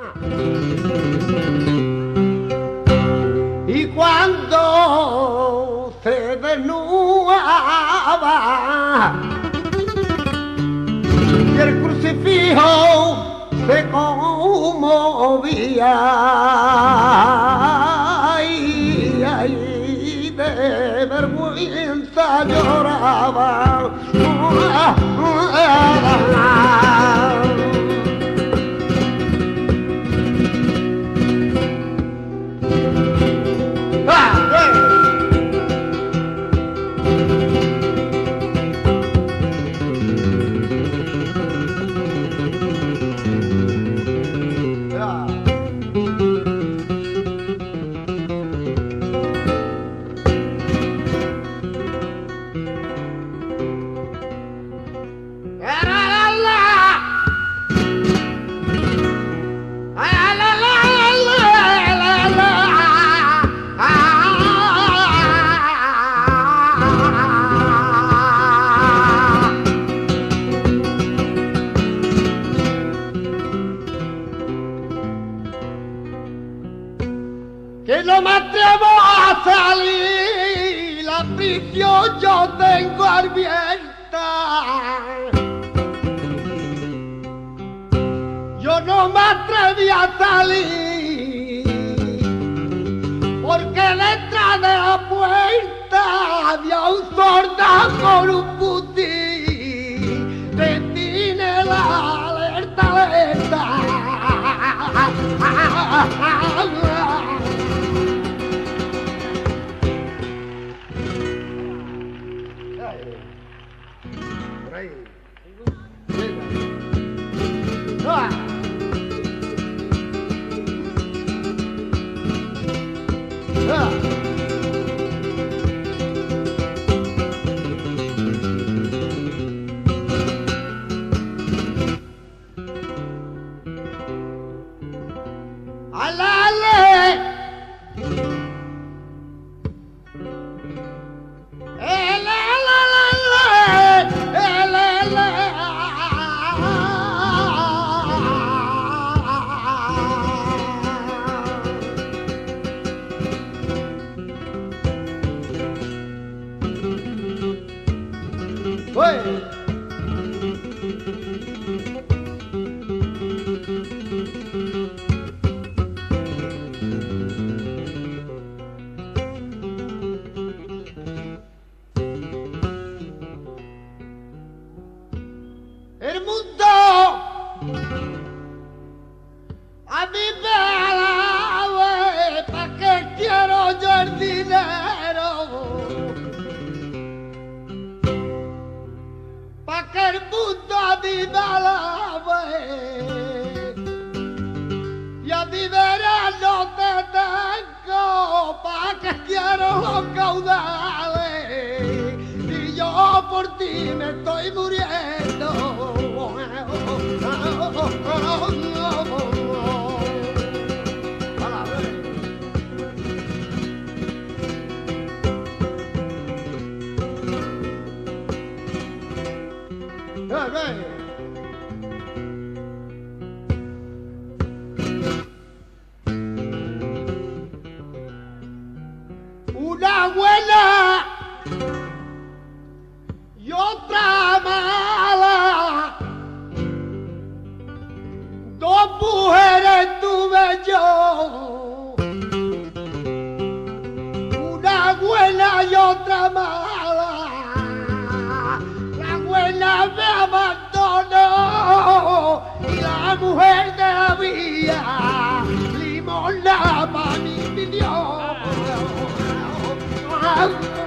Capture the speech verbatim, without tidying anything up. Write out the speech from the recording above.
Y cuando se desnudaba y el crucifijo se conmovía, ay, ay, de vergüenza lloraba. Que no me atrevo a salir, la prisión yo tengo abierta. Yo no me atreví a salir, porque detrás de la puerta había un soldado con un fusil. Detiene la alerta, alerta. Por ahí. ¡Ah! ¡Ah! ¡Alale! El mundo a mí me alaba, ¿para qué quiero yo el dinero? ¿Para que el mundo a mí me alaba? Y a mi veras no te tengo, ¿para qué quiero los caudales? Y yo por ti me estoy muriendo. Una buena y otra mala, dos mujeres tuve yo, una buena y otra mala. La buena me abandonó y la mujer de la vía limosna para mí pidió.